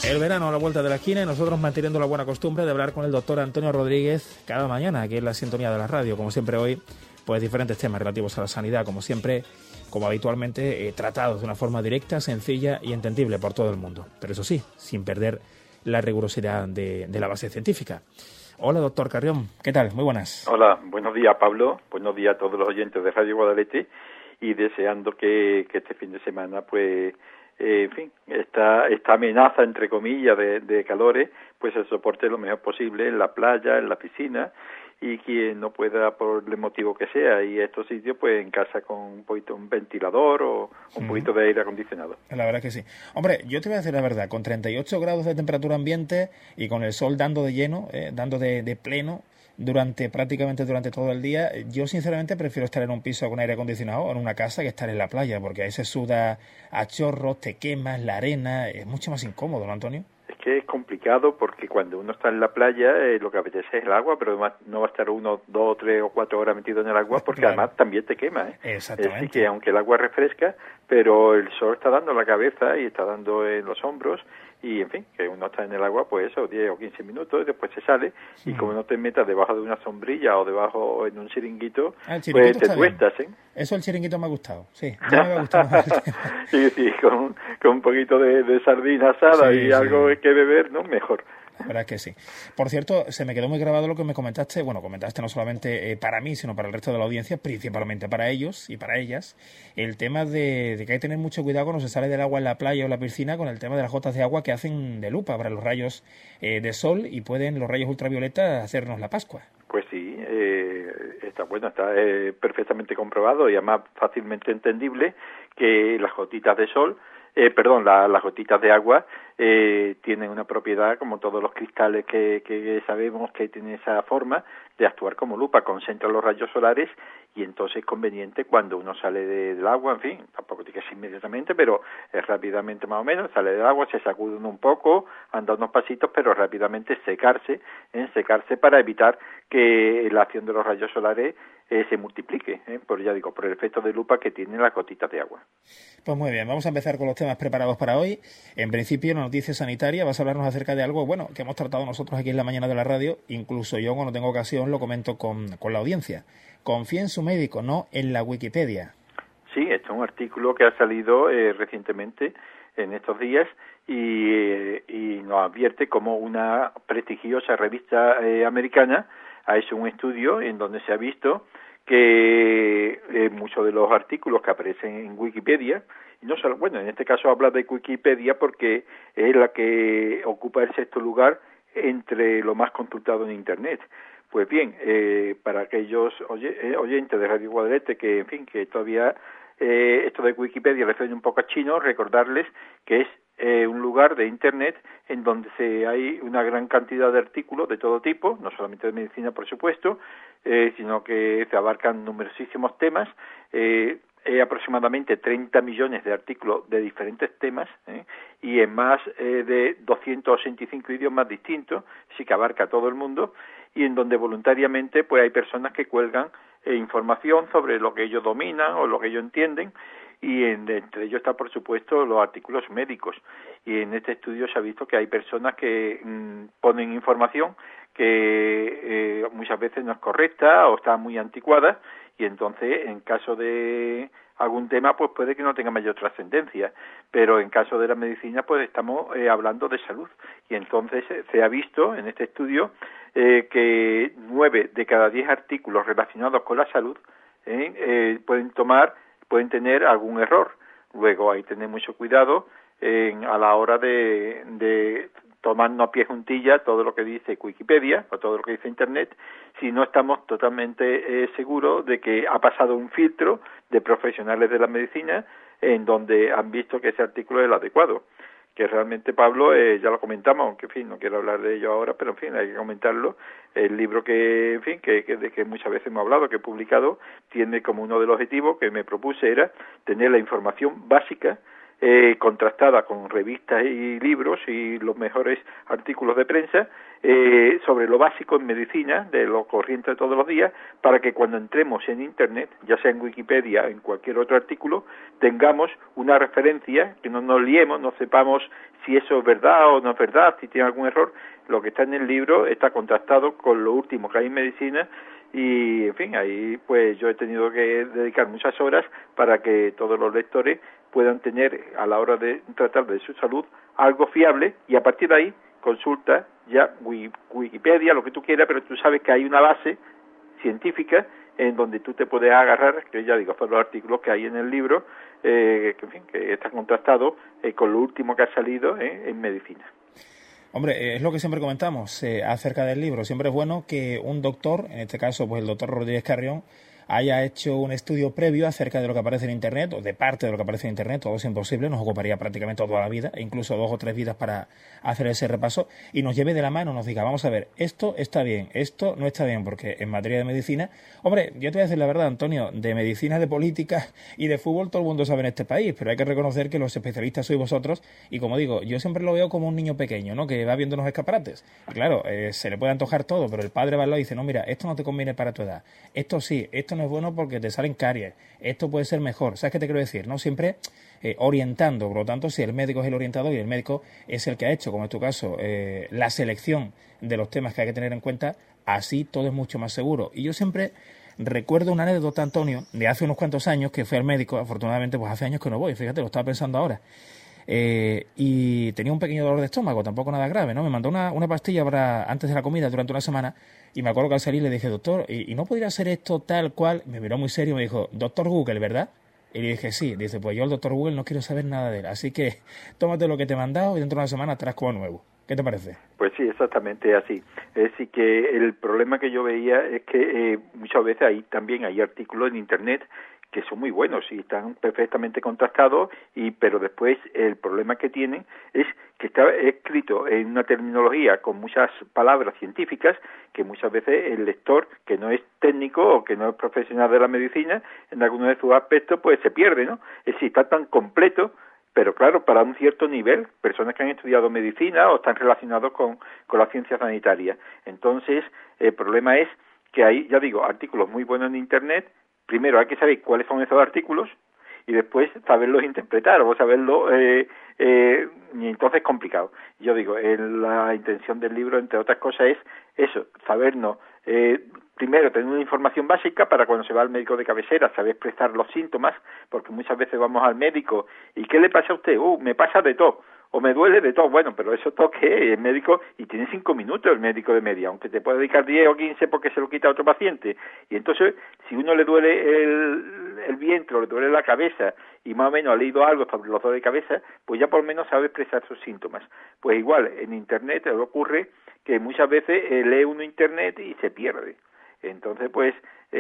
El verano a la vuelta de la esquina y nosotros manteniendo la buena costumbre de hablar con el doctor Antonio Rodríguez cada mañana aquí en la sintonía de la radio. Como siempre hoy, pues diferentes temas relativos a la sanidad, como siempre, como habitualmente, tratados de una forma directa, sencilla y entendible por todo el mundo. Pero eso sí, sin perder la rigurosidad de la base científica. Hola, doctor Carrión, ¿qué tal? Muy buenas. Hola, buenos días, Pablo. Buenos días a todos los oyentes de Radio Guadalete y deseando que este fin de semana, pues, en fin, esta amenaza, entre comillas, de calores, pues se soporte lo mejor posible en la playa, en la piscina, y quien no pueda, por el motivo que sea, y estos sitios, pues en casa con un ventilador o un poquito de aire acondicionado. La verdad que sí. Hombre, yo te voy a decir la verdad, con 38 grados de temperatura ambiente y con el sol dando de lleno, dando de pleno, prácticamente durante todo el día, yo sinceramente prefiero estar en un piso con aire acondicionado o en una casa que estar en la playa, porque ahí se suda a chorros, te quemas, la arena, es mucho más incómodo, ¿no, Antonio? Es que es complicado porque cuando uno está en la playa lo que apetece es el agua, pero además no va a estar 1, 2, 3 o 4 horas metido en el agua porque claro, además también te quema. Exactamente. Así que aunque el agua refresca, pero el sol está dando en la cabeza y está dando en los hombros y en fin, que uno está en el agua pues eso, 10 o 15 minutos y después se sale y como no te metas debajo de una sombrilla o debajo en un chiringuito, pues te tuestas, Eso el chiringuito me ha gustado, sí, ya me ha gustado más el tema. Sí, con un poquito de sardina asada y algo que beber, ¿no? Mejor. La verdad es que sí. Por cierto, se me quedó muy grabado lo que me comentaste. Bueno, comentaste no solamente para mí, sino para el resto de la audiencia, principalmente para ellos y para ellas, el tema de que hay que tener mucho cuidado cuando se sale del agua en la playa o en la piscina con el tema de las gotas de agua que hacen de lupa para los rayos de sol y pueden los rayos ultravioletas hacernos la Pascua. Pues sí, está perfectamente comprobado y además fácilmente entendible que las gotitas de sol, las gotitas de agua tienen una propiedad, como todos los cristales que sabemos que tienen esa forma de actuar como lupa, concentran los rayos solares y entonces es conveniente cuando uno sale del agua, en fin, tampoco tiene que ser inmediatamente, pero rápidamente más o menos, sale del agua, se sacude uno un poco, anda unos pasitos, pero rápidamente secarse para evitar que la acción de los rayos solares se multiplique, por el efecto de lupa que tienen las gotitas de agua. Pues muy bien, vamos a empezar con los temas preparados para hoy. En principio, una noticia sanitaria, vas a hablarnos acerca de algo, bueno, que hemos tratado nosotros aquí en la mañana de la radio, incluso yo cuando tengo ocasión lo comento con la audiencia. Confía en su médico, no en la Wikipedia. Sí, este es un artículo que ha salido recientemente, en estos días, y nos advierte como una prestigiosa revista americana ha hecho un estudio en donde se ha visto que muchos de los artículos que aparecen en Wikipedia, y no solo, bueno, en este caso habla de Wikipedia porque es la que ocupa el sexto lugar entre lo más consultado en Internet. Pues bien, para aquellos oyentes de Radio Guadalete que, en fin, que todavía esto de Wikipedia les suena un poco a chino, recordarles que es un lugar de Internet en donde hay una gran cantidad de artículos de todo tipo, no solamente de medicina, por supuesto, sino que se abarcan numerosísimos temas, aproximadamente 30 millones de artículos de diferentes temas y en más de 265 idiomas distintos, así que abarca todo el mundo y en donde voluntariamente pues hay personas que cuelgan información sobre lo que ellos dominan o lo que ellos entienden y entre ellos está por supuesto los artículos médicos y en este estudio se ha visto que hay personas que ponen información que muchas veces no es correcta o está muy anticuada y entonces en caso de algún tema pues puede que no tenga mayor trascendencia, pero en caso de la medicina pues estamos hablando de salud y entonces se ha visto en este estudio que 9 de cada 10 artículos relacionados con la salud pueden tener algún error. Luego hay que tener mucho cuidado a la hora de tomarnos a pie juntilla todo lo que dice Wikipedia o todo lo que dice Internet, si no estamos totalmente seguros de que ha pasado un filtro de profesionales de la medicina en donde han visto que ese artículo es el adecuado. Que realmente, Pablo, ya lo comentamos, aunque, en fin, no quiero hablar de ello ahora, pero, en fin, hay que comentarlo. El libro que, en fin, de que muchas veces hemos hablado, que he publicado, tiene como uno de los objetivos que me propuse era tener la información básica contrastada con revistas y libros y los mejores artículos de prensa sobre lo básico en medicina, de lo corriente de todos los días, para que cuando entremos en Internet, ya sea en Wikipedia o en cualquier otro artículo, tengamos una referencia, que no nos liemos, no sepamos si eso es verdad o no es verdad, si tiene algún error. Lo que está en el libro está contrastado con lo último que hay en medicina y, en fin, ahí pues yo he tenido que dedicar muchas horas para que todos los lectores puedan tener, a la hora de tratar de su salud, algo fiable, y a partir de ahí consulta ya Wikipedia, lo que tú quieras, pero tú sabes que hay una base científica en donde tú te puedes agarrar, que ya digo, son los artículos que hay en el libro, que, en fin, que están contrastados con lo último que ha salido en medicina. Hombre, es lo que siempre comentamos acerca del libro. Siempre es bueno que un doctor, en este caso pues el doctor Rodríguez Carrión, haya hecho un estudio previo acerca de lo que aparece en Internet, o de parte de lo que aparece en Internet. Todo es imposible, nos ocuparía prácticamente toda la vida, incluso 2 o 3 vidas para hacer ese repaso, y nos lleve de la mano, nos diga, vamos a ver, esto está bien, esto no está bien, porque en materia de medicina, hombre, yo te voy a decir la verdad, Antonio, de medicina, de política y de fútbol todo el mundo sabe en este país, pero hay que reconocer que los especialistas sois vosotros, y como digo, yo siempre lo veo como un niño pequeño, ¿no?, que va viendo los escaparates, y claro, se le puede antojar todo, pero el padre va al lado y dice, no, mira, esto no te conviene para tu edad, esto sí, esto no es bueno porque te salen caries, esto puede ser mejor. ¿Sabes qué te quiero decir? ¿No? Siempre orientando, por lo tanto, si el médico es el orientador y el médico es el que ha hecho, como en tu caso, la selección de los temas que hay que tener en cuenta, así todo es mucho más seguro. Y yo siempre recuerdo una anécdota, Antonio, de hace unos cuantos años que fui al médico, afortunadamente pues hace años que no voy, fíjate, lo estaba pensando ahora. Y tenía un pequeño dolor de estómago, tampoco nada grave, ¿no? Me mandó una pastilla para antes de la comida durante una semana y me acuerdo que al salir le dije, doctor, ¿y no podría ser esto tal cual? Me miró muy serio y me dijo, doctor Google, ¿verdad? Y le dije, sí. Dice, pues yo el doctor Google no quiero saber nada de él, así que tómate lo que te he mandado y dentro de una semana estarás como nuevo. ¿Qué te parece? Pues sí, exactamente así. Es decir, que el problema que yo veía es que muchas veces también hay artículos en Internet que son muy buenos y están perfectamente contrastados, pero después el problema que tienen es que está escrito en una terminología con muchas palabras científicas que muchas veces el lector, que no es técnico o que no es profesional de la medicina, en algunos de sus aspectos, pues se pierde, ¿no? Es decir, está tan completo, pero claro, para un cierto nivel, personas que han estudiado medicina o están relacionados con la ciencia sanitaria. Entonces, el problema es que hay, ya digo, artículos muy buenos en Internet. Primero hay que saber cuáles son esos artículos y después saberlos interpretar o saberlo, y entonces es complicado. Yo digo, la intención del libro, entre otras cosas, es eso, sabernos, primero tener una información básica para cuando se va al médico de cabecera, saber expresar los síntomas, porque muchas veces vamos al médico y ¿qué le pasa a usted? Me pasa de todo. O me duele de todo, bueno, pero eso toque el médico y tiene 5 minutos el médico de media, aunque te puede dedicar 10 o 15 porque se lo quita a otro paciente. Y entonces, si uno le duele el vientre o le duele la cabeza y más o menos ha leído algo sobre los dolores de cabeza, pues ya por lo menos sabe expresar sus síntomas. Pues igual, en Internet ocurre que muchas veces lee uno Internet y se pierde. Entonces, pues,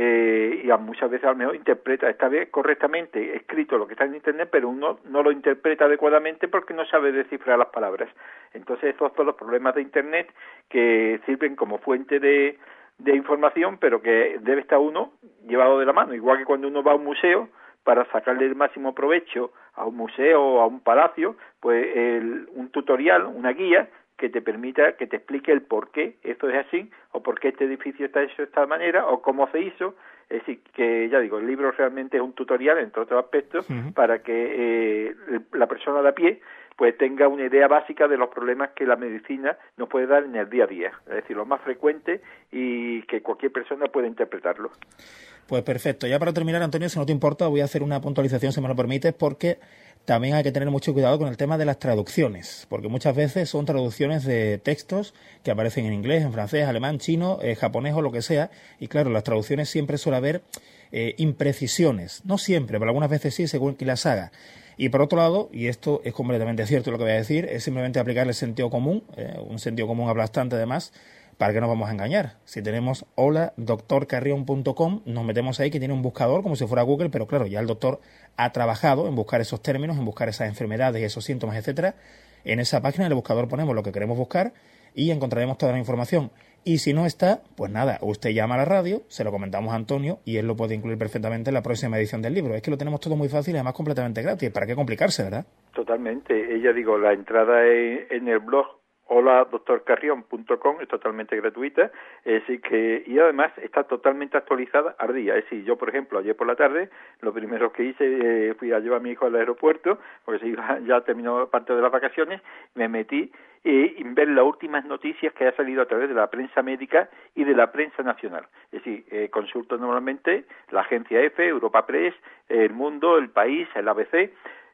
y muchas veces a lo mejor interpreta, está bien correctamente escrito lo que está en Internet, pero uno no lo interpreta adecuadamente porque no sabe descifrar las palabras. Entonces, estos son los problemas de Internet que sirven como fuente de información, pero que debe estar uno llevado de la mano. Igual que cuando uno va a un museo, para sacarle el máximo provecho a un museo o a un palacio, pues un tutorial, una guía, que te permita, que te explique el por qué esto es así, o por qué este edificio está hecho de esta manera, o cómo se hizo. Es decir, que ya digo, el libro realmente es un tutorial, entre otros aspectos, para que la persona de a pie pues tenga una idea básica de los problemas que la medicina nos puede dar en el día a día, es decir, los más frecuentes y que cualquier persona pueda interpretarlo. Pues perfecto. Ya para terminar, Antonio, si no te importa, voy a hacer una puntualización, si me lo permites, porque también hay que tener mucho cuidado con el tema de las traducciones, porque muchas veces son traducciones de textos que aparecen en inglés, en francés, alemán, chino, japonés o lo que sea, y claro, las traducciones siempre suele haber imprecisiones, no siempre, pero algunas veces sí, según quien las haga. Y por otro lado, y esto es completamente cierto lo que voy a decir, es simplemente aplicarle el sentido común, un sentido común aplastante además, para que nos vamos a engañar. Si tenemos hola-doctorcarrión.com, nos metemos ahí, que tiene un buscador como si fuera Google, pero claro, ya el doctor ha trabajado en buscar esos términos, en buscar esas enfermedades y esos síntomas, etcétera. En esa página del buscador ponemos lo que queremos buscar y encontraremos toda la información. Y si no está, pues nada, usted llama a la radio, se lo comentamos a Antonio y él lo puede incluir perfectamente en la próxima edición del libro. Es que lo tenemos todo muy fácil y además completamente gratis. ¿Para qué complicarse, verdad? Totalmente. Ella, digo, la entrada en el blog holadoctorcarrión.com es totalmente gratuita, así que, y además está totalmente actualizada al día. Es decir, yo, por ejemplo, ayer por la tarde, lo primero que hice, fui a llevar a mi hijo al aeropuerto, porque ya terminó parte de las vacaciones, me metí en ver las últimas noticias que ha salido a través de la prensa médica y de la prensa nacional. Es decir, consulto normalmente la agencia EFE, Europa Press, El Mundo, El País, el ABC,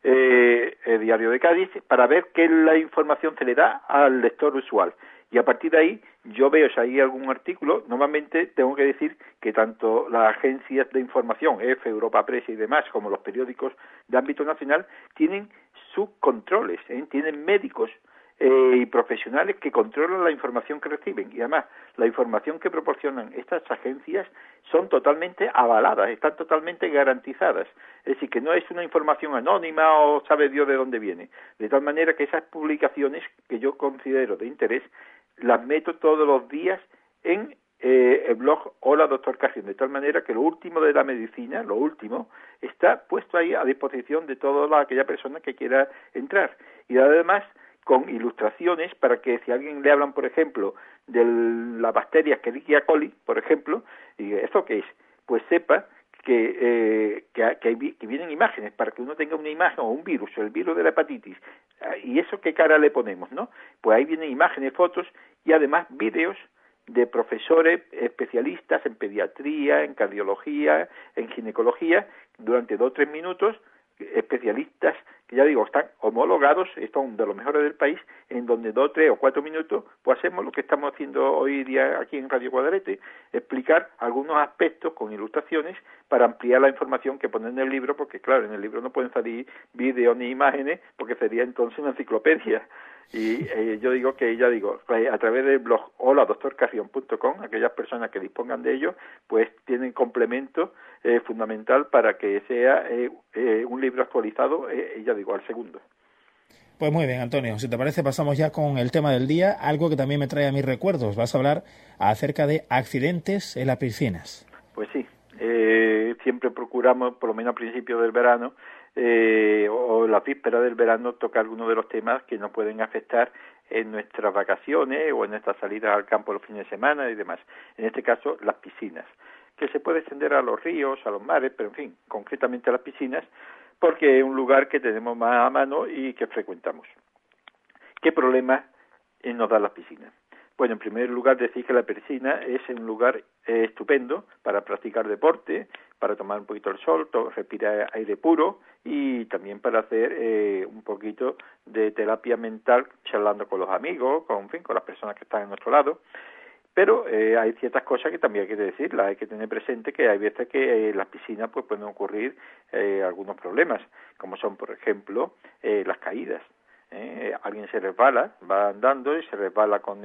el Diario de Cádiz, para ver qué es la información que le da al lector usual. Y a partir de ahí, yo veo si hay algún artículo. Normalmente tengo que decir que tanto las agencias de información, EFE, Europa Press y demás, como los periódicos de ámbito nacional, tienen sus controles, tienen médicos y profesionales que controlan la información que reciben, y además la información que proporcionan estas agencias son totalmente avaladas, están totalmente garantizadas, es decir, que no es una información anónima o sabe Dios de dónde viene, de tal manera que esas publicaciones que yo considero de interés las meto todos los días en el blog Hola Doctor Carrión, de tal manera que lo último de la medicina, lo último, está puesto ahí a disposición de toda aquella persona que quiera entrar, y además con ilustraciones para que si a alguien le hablan, por ejemplo, de la bacteria Escherichia coli, por ejemplo, y ¿esto qué es? Pues sepa que vienen imágenes, para que uno tenga una imagen o un virus, o el virus de la hepatitis, y eso qué cara le ponemos, ¿no? Pues ahí vienen imágenes, fotos y además vídeos de profesores especialistas en pediatría, en cardiología, en ginecología, durante 2 o 3 minutos, especialistas que ya digo están homologados, son de los mejores del país, en donde 2, 3 o 4 minutos pues hacemos lo que estamos haciendo hoy día aquí en Radio Cuadrete, explicar algunos aspectos con ilustraciones para ampliar la información que ponen en el libro, porque claro, en el libro no pueden salir vídeos ni imágenes, porque sería entonces una enciclopedia. Y yo digo que a través del blog holadoctorcarrión.com, aquellas personas que dispongan de ello, pues tienen complemento fundamental para que sea un libro actualizado, al segundo. Pues muy bien, Antonio, si te parece pasamos ya con el tema del día, algo que también me trae a mis recuerdos. Vas a hablar acerca de accidentes en las piscinas. Pues sí, siempre procuramos, por lo menos a principios del verano, o la víspera del verano, tocar algunos de los temas que nos pueden afectar en nuestras vacaciones o en nuestras salidas al campo los fines de semana y demás. En este caso, las piscinas, que se puede extender a los ríos, a los mares, pero en fin, concretamente a las piscinas, porque es un lugar que tenemos más a mano y que frecuentamos. ¿Qué problemas nos dan las piscinas? Bueno, en primer lugar, decir que la piscina es un lugar estupendo para practicar deporte, para tomar un poquito el sol, respirar aire puro y también para hacer un poquito de terapia mental charlando con los amigos, con las personas que están a nuestro lado. Pero hay ciertas cosas que también hay que decirlas, hay que tener presente que hay veces que en las piscinas pues pueden ocurrir algunos problemas, como son, por ejemplo, las caídas. Alguien se resbala, va andando y se resbala con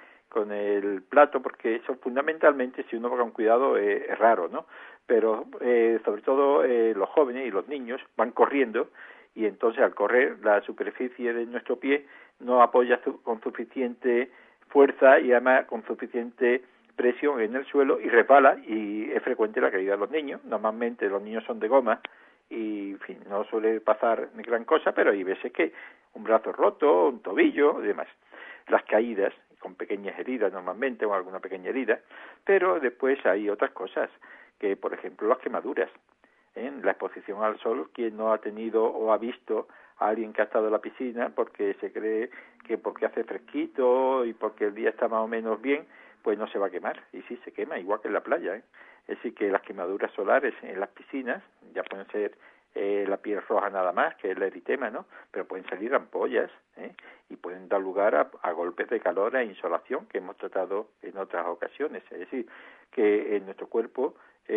el plato, porque eso fundamentalmente, si uno va con cuidado, es raro, ¿no? Pero sobre todo los jóvenes y los niños van corriendo y entonces al correr la superficie de nuestro pie no apoya con suficiente fuerza y además con suficiente presión en el suelo y resbala, y es frecuente la caída de los niños. Normalmente los niños son de goma y en fin, no suele pasar ni gran cosa, pero hay veces que un brazo roto, un tobillo y demás. Las caídas con pequeñas heridas normalmente, o alguna pequeña herida, pero después hay otras cosas, que por ejemplo las quemaduras. La exposición al sol, quien no ha tenido o ha visto a alguien que ha estado en la piscina porque se cree que porque hace fresquito y porque el día está más o menos bien, pues no se va a quemar, y sí se quema, igual que en la playa, Es decir, que las quemaduras solares en las piscinas ya pueden ser la piel roja nada más, que es el eritema, ¿no? Pero pueden salir ampollas, y pueden dar lugar a golpes de calor e insolación, que hemos tratado en otras ocasiones. Es decir, que en nuestro cuerpo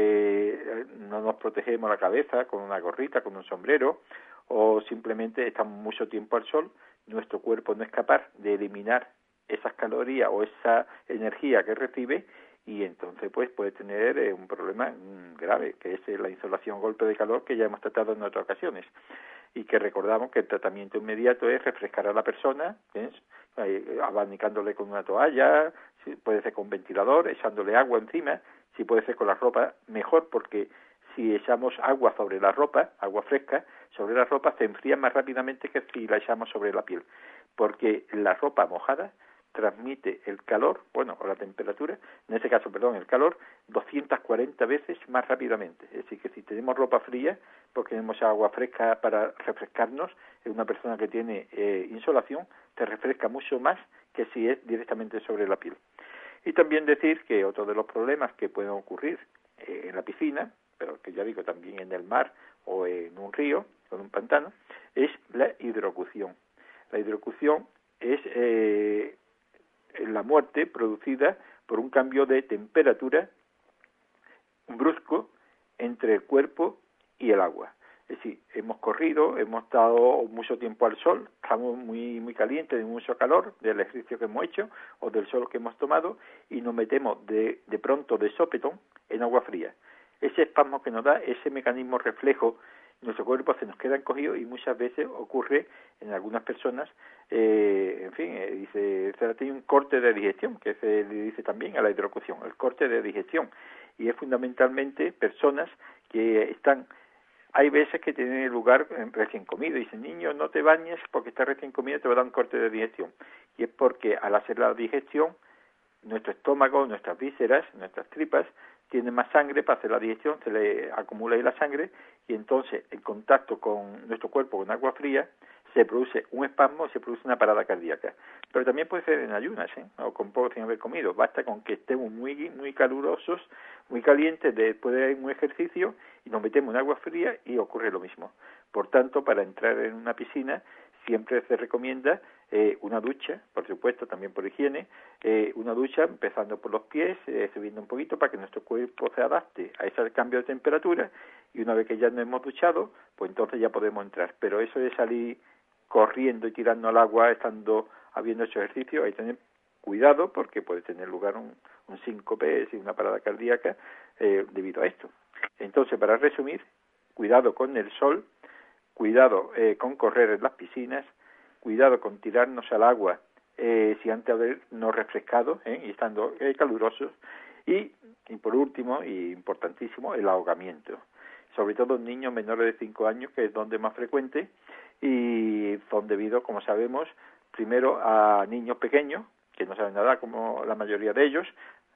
no nos protegemos la cabeza con una gorrita, con un sombrero, o simplemente estamos mucho tiempo al sol, nuestro cuerpo no es capaz de eliminar esas calorías o esa energía que recibe, y entonces pues puede tener un problema grave, que es la insolación golpe de calor, que ya hemos tratado en otras ocasiones. y que recordamos que el tratamiento inmediato es refrescar a la persona, abanicándole con una toalla, si puede ser con un ventilador, echándole agua encima, si puede ser con la ropa, mejor, porque si echamos agua sobre la ropa, agua fresca, sobre la ropa se enfría más rápidamente que si la echamos sobre la piel, porque la ropa mojada transmite el calor, bueno, o la temperatura, en este caso, perdón, el calor, 240 veces más rápidamente. Es decir, que si tenemos ropa fría, porque tenemos agua fresca para refrescarnos, una persona que tiene insolación, te refresca mucho más que si es directamente sobre la piel. Y también decir que otro de los problemas que pueden ocurrir en la piscina, pero que ya digo también en el mar o en un río o en un pantano, es la hidrocución. La hidrocución es la muerte producida por un cambio de temperatura brusco entre el cuerpo y el agua. Es decir, hemos corrido, hemos estado mucho tiempo al sol, estamos muy calientes, de mucho calor del ejercicio que hemos hecho o del sol que hemos tomado y nos metemos de pronto de sopetón en agua fría. Ese espasmo que nos da, ese mecanismo reflejo, nuestro cuerpo se nos queda encogido y muchas veces ocurre en algunas personas, dice, se tiene un corte de digestión, que se le dice también a la hidrocución, el corte de digestión, y es fundamentalmente personas que están, hay veces que tienen lugar recién comido, y dicen, niño, no te bañes porque estás recién comido, te va a dar un corte de digestión, y es porque al hacer la digestión, nuestro estómago, nuestras vísceras, nuestras tripas, tienen más sangre para hacer la digestión, se le acumula ahí la sangre y entonces en contacto con nuestro cuerpo con agua fría se produce un espasmo, se produce una parada cardíaca. Pero también puede ser en ayunas, o con poco sin haber comido. Basta con que estemos muy calurosos, muy calientes después de un ejercicio y nos metemos en agua fría y ocurre lo mismo. Por tanto, para entrar en una piscina siempre se recomienda una ducha, por supuesto, también por higiene, una ducha empezando por los pies, subiendo un poquito para que nuestro cuerpo se adapte a ese cambio de temperatura y una vez que ya nos hemos duchado, pues entonces ya podemos entrar. Pero eso de salir corriendo y tirando al agua habiendo hecho ejercicio, hay que tener cuidado porque puede tener lugar un síncope, una parada cardíaca debido a esto. Entonces, para resumir, cuidado con el sol, cuidado con correr en las piscinas, cuidado con tirarnos al agua si antes de habernos refrescado y estando calurosos, y por último, y importantísimo, el ahogamiento. Sobre todo en niños menores de 5 años, que es donde más frecuente, y son debido, como sabemos, primero a niños pequeños, que no saben nadar como la mayoría de ellos,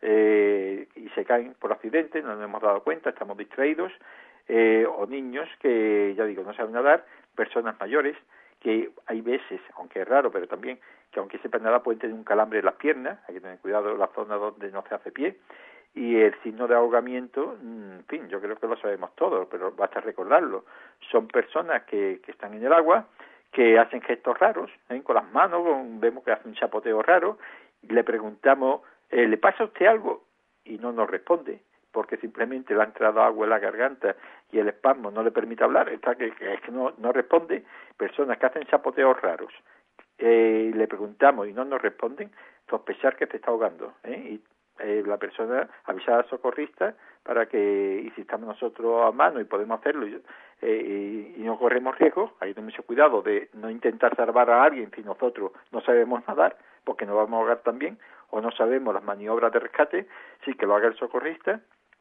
y se caen por accidente, no nos hemos dado cuenta, estamos distraídos, o niños que, ya digo, no saben nadar, personas mayores, que hay veces, aunque es raro, pero también, que aunque sepan nadar pueden tener un calambre en las piernas, hay que tener cuidado en la zona donde no se hace pie, y el signo de ahogamiento, en fin, yo creo que lo sabemos todos, pero basta recordarlo, son personas que están en el agua, que hacen gestos raros, con las manos, vemos que hacen un chapoteo raro, y le preguntamos, ¿le pasa a usted algo? Y no nos responde, porque simplemente le ha entrado agua en la garganta y el espasmo no le permite hablar, es que no responde. Personas que hacen chapoteos raros, le preguntamos y no nos responden, sospechar que se está ahogando, y la persona avisar al socorrista para que, y si estamos nosotros a mano y podemos hacerlo y no corremos riesgo, hay que tener mucho cuidado de no intentar salvar a alguien si nosotros no sabemos nadar, porque nos vamos a ahogar también, o no sabemos las maniobras de rescate, sí que lo haga el socorrista.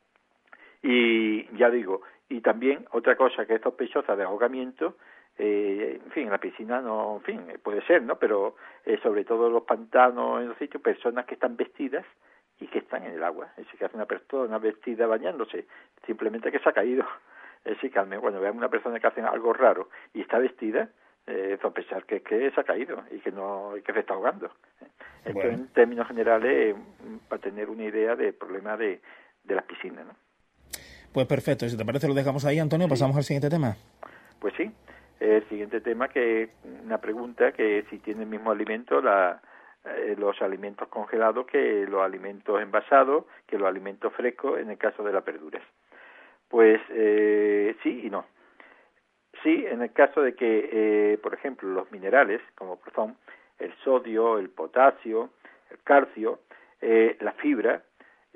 Y ya digo, y también otra cosa que es sospechosa de ahogamiento, en fin, en la piscina no, en fin, puede ser, ¿no? Pero sobre todo en los pantanos, en los sitios, personas que están vestidas y que están en el agua. Es decir, que hace una persona vestida bañándose, simplemente que se ha caído. Es decir, que bueno, veamos una persona que hace algo raro y está vestida, sospechar que se ha caído y que se está ahogando. Esto bueno, en términos generales, para tener una idea del problema de las piscinas, ¿no? Pues perfecto, si te parece lo dejamos ahí, Antonio, pasamos al siguiente tema. Pues sí, el siguiente tema que una pregunta que si tiene el mismo alimento los alimentos congelados que los alimentos envasados, que los alimentos frescos en el caso de las verduras. Pues sí y no. Sí, en el caso de que, por ejemplo, los minerales, como son el sodio, el potasio, el calcio, la fibra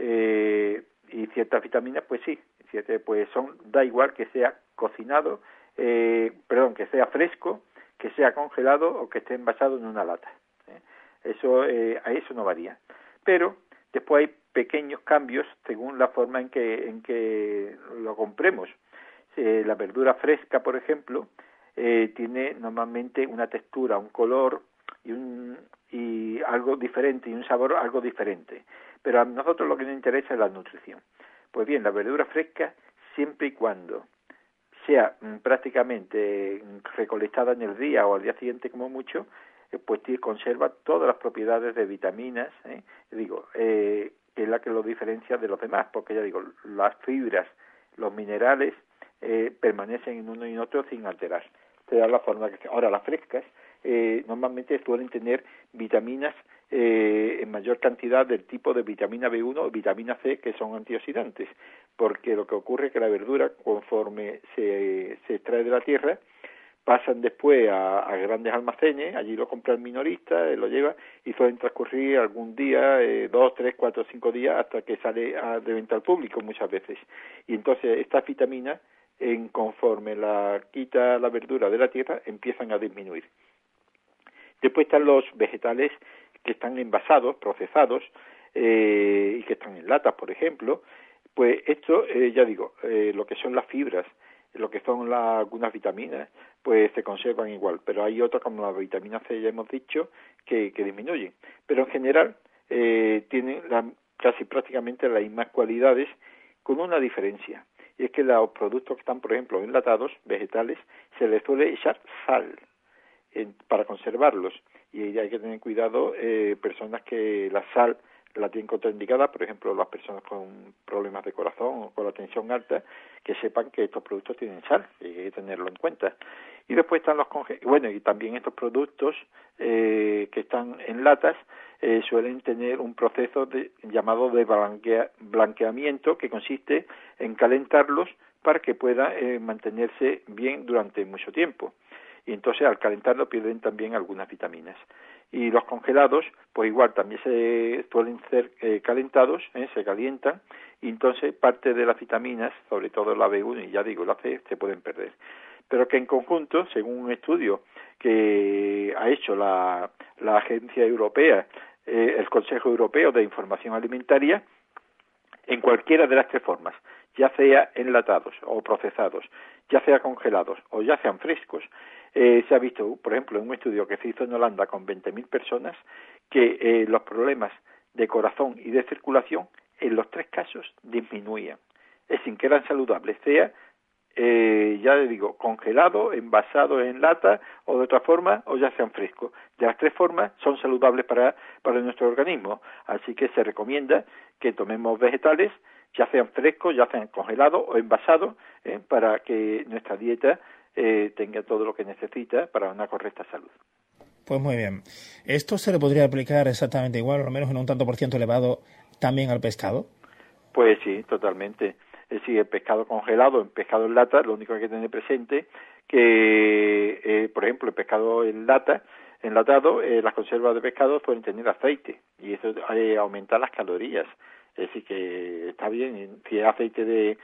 y ciertas vitaminas, pues sí, pues da igual que sea cocinado que sea fresco, que sea congelado o que esté envasado en una lata. Eso a eso no varía. Pero después hay pequeños cambios según la forma en que lo compremos. La verdura fresca, por ejemplo, tiene normalmente una textura, un color y algo diferente y un sabor algo diferente. Pero a nosotros lo que nos interesa es la nutrición. Pues bien, la verdura fresca, siempre y cuando sea prácticamente recolectada en el día o al día siguiente como mucho, pues conserva todas las propiedades de vitaminas, que es la que lo diferencia de los demás, porque ya digo, las fibras, los minerales permanecen en uno y en otro sin alterar. Te da la forma que ahora las frescas normalmente suelen tener vitaminas en mayor cantidad del tipo de vitamina B1 o vitamina C, que son antioxidantes, porque lo que ocurre es que la verdura, conforme se extrae de la tierra, pasan después a grandes almacenes, allí lo compra el minorista, lo lleva y suelen transcurrir algún día, 2, 3, 4, 5 días hasta que sale de venta al público muchas veces. Y entonces estas vitaminas, conforme la quita la verdura de la tierra, empiezan a disminuir. Después están los vegetales que están envasados, procesados, y que están en latas, por ejemplo. Pues esto, lo que son las fibras, lo que son algunas vitaminas, pues se conservan igual, pero hay otras como la vitamina C, ya hemos dicho, que disminuyen. Pero en general tienen casi prácticamente las mismas cualidades, con una diferencia, y es que los productos que están, por ejemplo, enlatados, vegetales, se les suele echar sal para conservarlos, y hay que tener cuidado personas que la sal la tienen contraindicada, por ejemplo, las personas con problemas de corazón o con la tensión alta, que sepan que estos productos tienen sal, y hay que tenerlo en cuenta. Y después están y también estos productos que están en latas suelen tener un proceso llamado de blanqueamiento, que consiste en calentarlos para que puedan mantenerse bien durante mucho tiempo. Y entonces al calentarlo pierden también algunas vitaminas. Y los congelados, pues igual también se suelen ser calentados, se calientan, y entonces parte de las vitaminas, sobre todo la B1 y ya digo la C, se pueden perder. Pero que en conjunto, según un estudio que ha hecho la Agencia Europea, el Consejo Europeo de Información Alimentaria, en cualquiera de las tres formas, ya sea enlatados o procesados, ya sea congelados o ya sean frescos, se ha visto, por ejemplo, en un estudio que se hizo en Holanda con 20.000 personas, que los problemas de corazón y de circulación en los tres casos disminuían. Es decir, que eran saludables, sea, congelado, envasado en lata o de otra forma, o ya sean frescos. De las tres formas son saludables para nuestro organismo, así que se recomienda que tomemos vegetales, ya sean frescos, ya sean congelados o envasados, para que nuestra dieta tenga todo lo que necesita para una correcta salud. Pues muy bien. ¿Esto se le podría aplicar exactamente igual, o al menos en un tanto por ciento elevado, también al pescado? Pues sí, totalmente. Es decir, el pescado congelado, el pescado en lata, lo único que hay que tener presente que, por ejemplo, el pescado enlatado, las conservas de pescado pueden tener aceite, y eso aumenta las calorías. Es decir, que está bien, si es aceite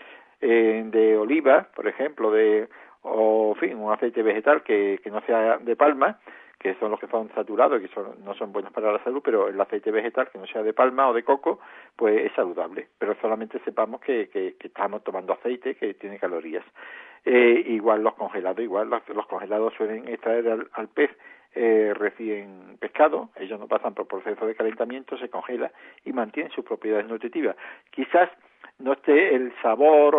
de oliva, por ejemplo, un aceite vegetal que no sea de palma, que son los que son saturados, que no son buenos para la salud, pero el aceite vegetal que no sea de palma o de coco, pues es saludable, pero solamente sepamos que estamos tomando aceite que tiene calorías. Igual los congelados, los congelados suelen extraer al pez recién pescado, ellos no pasan por proceso de calentamiento, se congela y mantienen sus propiedades nutritivas. Quizás no esté el sabor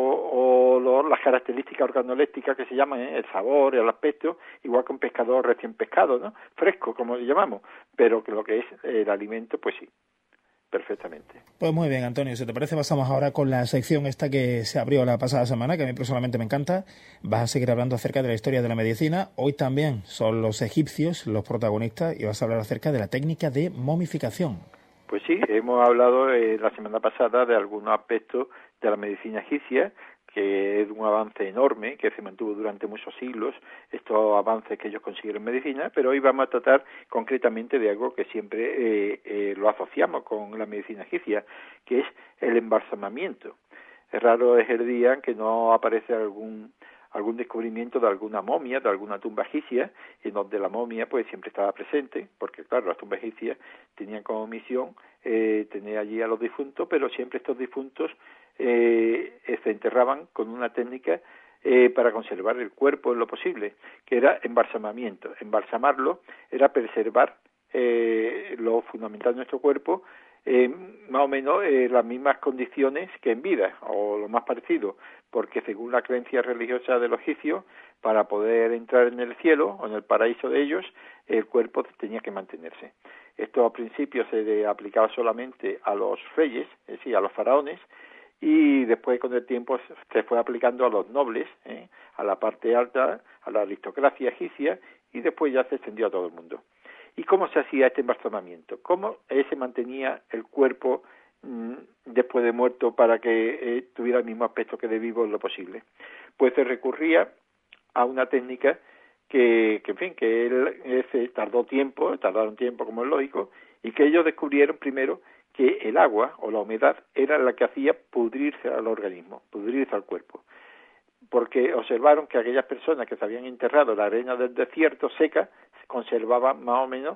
o las características organolépticas que se llaman, el sabor, el aspecto, igual que un pescado recién pescado, ¿no? Fresco, como le llamamos, pero que lo que es el alimento, pues sí, perfectamente. Pues muy bien, Antonio, si te parece pasamos ahora con la sección esta que se abrió la pasada semana, que a mí personalmente me encanta. Vas a seguir hablando acerca de la historia de la medicina. Hoy también son los egipcios los protagonistas y vas a hablar acerca de la técnica de momificación. Pues sí, hemos hablado la semana pasada de algunos aspectos de la medicina egipcia, que es un avance enorme, que se mantuvo durante muchos siglos, estos avances que ellos consiguieron en medicina, pero hoy vamos a tratar concretamente de algo que siempre lo asociamos con la medicina egipcia, que es el embalsamamiento. Es raro es el día en que no aparece algún descubrimiento de alguna momia, de alguna tumba egipcia, en donde la momia pues siempre estaba presente, porque claro, las tumbas egipcias tenían como misión tener allí a los difuntos, pero siempre estos difuntos se enterraban con una técnica para conservar el cuerpo en lo posible, que era embalsamamiento. Embalsamarlo era preservar lo fundamental de nuestro cuerpo, más o menos las mismas condiciones que en vida, o lo más parecido, porque según la creencia religiosa de los egipcios, para poder entrar en el cielo o en el paraíso de ellos, el cuerpo tenía que mantenerse. Esto al principio se aplicaba solamente a los reyes, es decir, a los faraones, y después con el tiempo se fue aplicando a los nobles, a la parte alta, a la aristocracia egipcia, y después ya se extendió a todo el mundo. ¿Y cómo se hacía este embalsamamiento? ¿Cómo se mantenía el cuerpo después de muerto para que tuviera el mismo aspecto que de vivo en lo posible? Pues se recurría a una técnica que en fin, que él tardaron tiempo como es lógico, y que ellos descubrieron primero que el agua o la humedad era la que hacía pudrirse al organismo, pudrirse al cuerpo. Porque observaron que aquellas personas que se habían enterrado en la arena del desierto seca se conservaban más o menos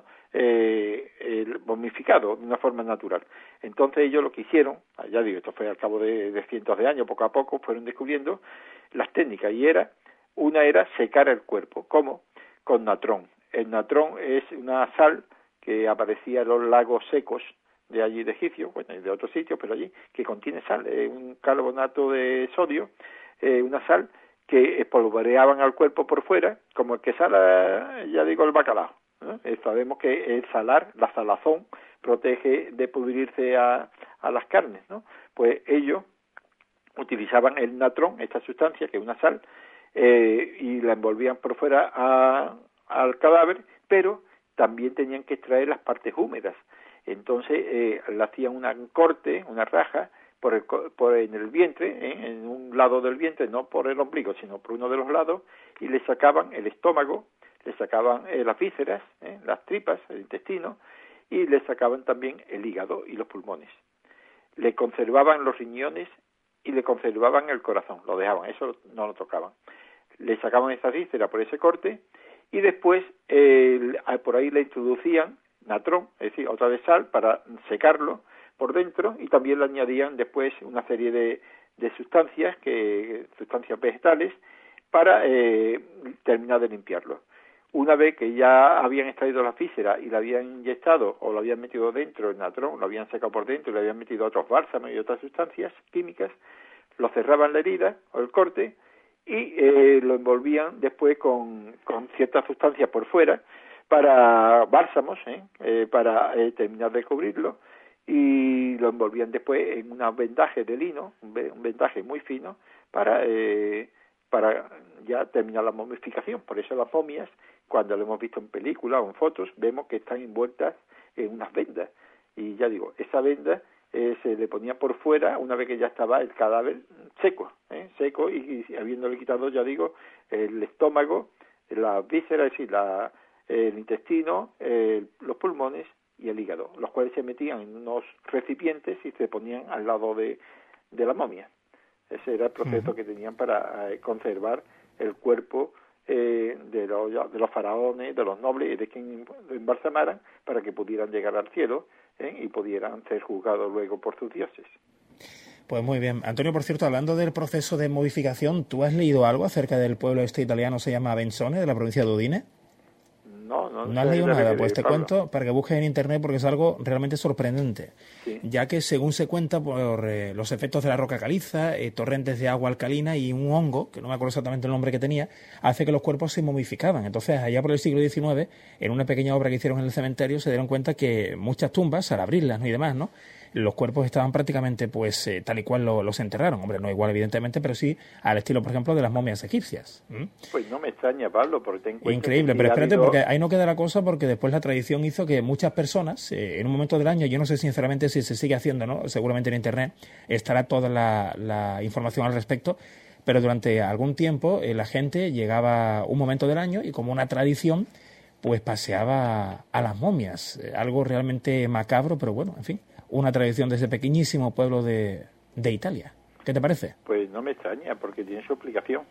momificado de una forma natural. Entonces ellos lo que hicieron, ya digo, esto fue al cabo de cientos de años, poco a poco fueron descubriendo las técnicas, y una era secar el cuerpo. ¿Cómo? Con natrón. El natrón es una sal que aparecía en los lagos secos de allí de Egipcio, bueno, y de otros sitios, pero allí, que contiene sal, un carbonato de sodio, una sal que espolvoreaban al cuerpo por fuera, como el que sala, ya digo, el bacalao, ¿no? Sabemos que el salar, la salazón, protege de pudrirse a las carnes, ¿no? Pues ellos utilizaban el natrón, esta sustancia, que es una sal, y la envolvían por fuera al cadáver, pero también tenían que extraer las partes húmedas. Entonces le hacían un corte, una raja, en el vientre, en un lado del vientre, no por el ombligo, sino por uno de los lados, y le sacaban el estómago, le sacaban las vísceras, las tripas, el intestino, y le sacaban también el hígado y los pulmones. Le conservaban los riñones y le conservaban el corazón, lo dejaban, eso no lo tocaban. Le sacaban esa víscera por ese corte, y después por ahí le introducían natrón, es decir, otra vez sal, para secarlo por dentro, y también le añadían después una serie de sustancias vegetales para terminar de limpiarlo. Una vez que ya habían extraído la víscera y la habían inyectado o lo habían metido dentro el natrón, lo habían secado por dentro y le habían metido otros bálsamos y otras sustancias químicas, lo cerraban la herida o el corte y lo envolvían después con ciertas sustancias por fuera para bálsamos, para terminar de cubrirlo, y lo envolvían después en un vendaje de lino, un vendaje muy fino, para ya terminar la momificación. Por eso las momias, cuando lo hemos visto en películas o en fotos, vemos que están envueltas en unas vendas. Y ya digo, esa venda se le ponía por fuera una vez que ya estaba el cadáver seco, y habiéndole quitado, ya digo, el estómago, las vísceras, es decir, el intestino, los pulmones y el hígado, los cuales se metían en unos recipientes y se ponían al lado de la momia. Ese era el proceso que tenían para conservar el cuerpo de los faraones, de los nobles y de quien lo embalsamaran, para que pudieran llegar al cielo y pudieran ser juzgados luego por sus dioses. Pues muy bien. Antonio, por cierto, hablando del proceso de modificación, ¿tú has leído algo acerca del pueblo italiano, se llama Benzone, de la provincia de Udine? No has leído nada, pues te cuento para que busques en internet, porque es algo realmente sorprendente, sí. Ya que según se cuenta por los efectos de la roca caliza, torrentes de agua alcalina y un hongo, que no me acuerdo exactamente el nombre que tenía, hace que los cuerpos se momificaban. Entonces, allá por el siglo XIX, en una pequeña obra que hicieron en el cementerio, se dieron cuenta que muchas tumbas, al abrirlas, ¿no?, y demás, ¿no?, los cuerpos estaban prácticamente pues tal y cual los enterraron. Hombre, no igual evidentemente, pero sí al estilo, por ejemplo, de las momias egipcias. Pues no me extraña, Pablo, porque te encuentro... Increíble, pero espérate, porque ahí no queda la cosa, porque después la tradición hizo que muchas personas, en un momento del año, yo no sé sinceramente si se sigue haciendo, ¿no?, seguramente en internet estará toda la información al respecto, pero durante algún tiempo la gente llegaba un momento del año y como una tradición pues paseaba a las momias, algo realmente macabro, pero bueno, en fin, una tradición de ese pequeñísimo pueblo de Italia. ¿Qué te parece? Pues no me extraña, porque tiene su explicación.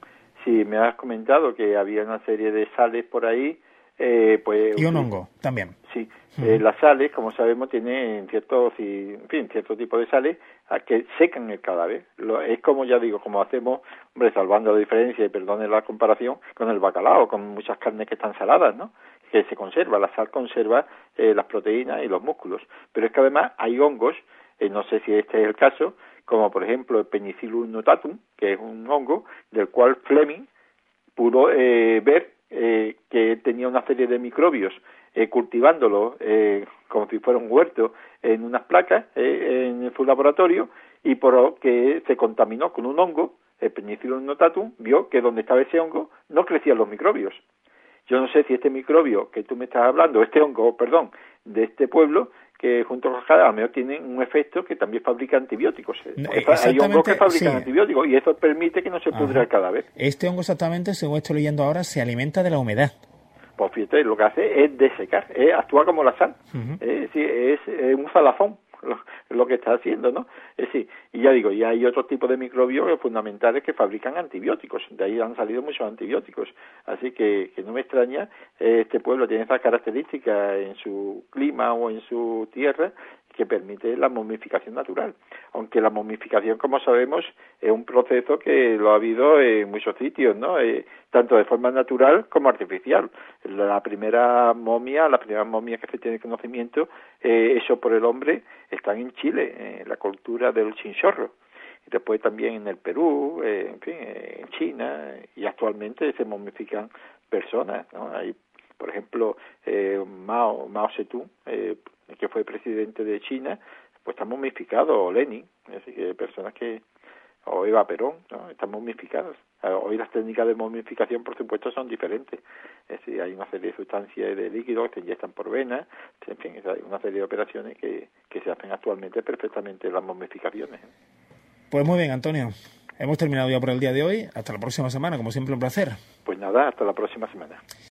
Sí, me has comentado que había una serie de sales por ahí, pues... Y un hongo, también. Sí, las sales, como sabemos, tienen cierto tipo de sales que secan el cadáver. Es como, ya digo, como hacemos, hombre, salvando la diferencia y perdone la comparación, con el bacalao, con muchas carnes que están saladas, ¿no? Que se conserva, la sal conserva las proteínas y los músculos. Pero es que además hay hongos, no sé si este es el caso, como por ejemplo el Penicillium notatum, que es un hongo del cual Fleming pudo ver que tenía una serie de microbios cultivándolo como si fuera un huerto en unas placas en su laboratorio, y por que se contaminó con un hongo, el Penicillium notatum, vio que donde estaba ese hongo no crecían los microbios. Yo no sé si este microbio que tú me estás hablando, este hongo, perdón, de este pueblo, que junto con cada, a lo mejor tienen un efecto que también fabrica antibióticos. Hay hongos que fabrican antibióticos y eso permite que no se pudra el cadáver. Este hongo exactamente, según estoy leyendo ahora, se alimenta de la humedad. Pues fíjate, lo que hace es desecar, actúa como la sal, es un salazón lo que está haciendo, ¿no? Sí, y ya digo, y hay otros tipos de microbios fundamentales que fabrican antibióticos, de ahí han salido muchos antibióticos, así que no me extraña, este pueblo tiene esas características en su clima o en su tierra que permite la momificación natural, aunque la momificación, como sabemos, es un proceso que lo ha habido en muchos sitios, ¿no? Tanto de forma natural como artificial. Las primeras momias que se tiene conocimiento hecho por el hombre están en Chile, en la cultura del chinchorro, y después también en el Perú, en fin, en China, y actualmente se momifican personas, ¿no? Hay, por ejemplo, Mao Zedong, que fue presidente de China, pues está momificado, o Lenin, es decir, personas que, o Eva Perón, ¿no? Están momificados. Hoy las técnicas de momificación, por supuesto, son diferentes. Es decir, hay una serie de sustancias de líquidos que se inyectan por vena, en fin, hay una serie de operaciones que se hacen actualmente perfectamente las momificaciones. Pues muy bien, Antonio. Hemos terminado ya por el día de hoy. Hasta la próxima semana, como siempre, un placer. Pues nada, hasta la próxima semana.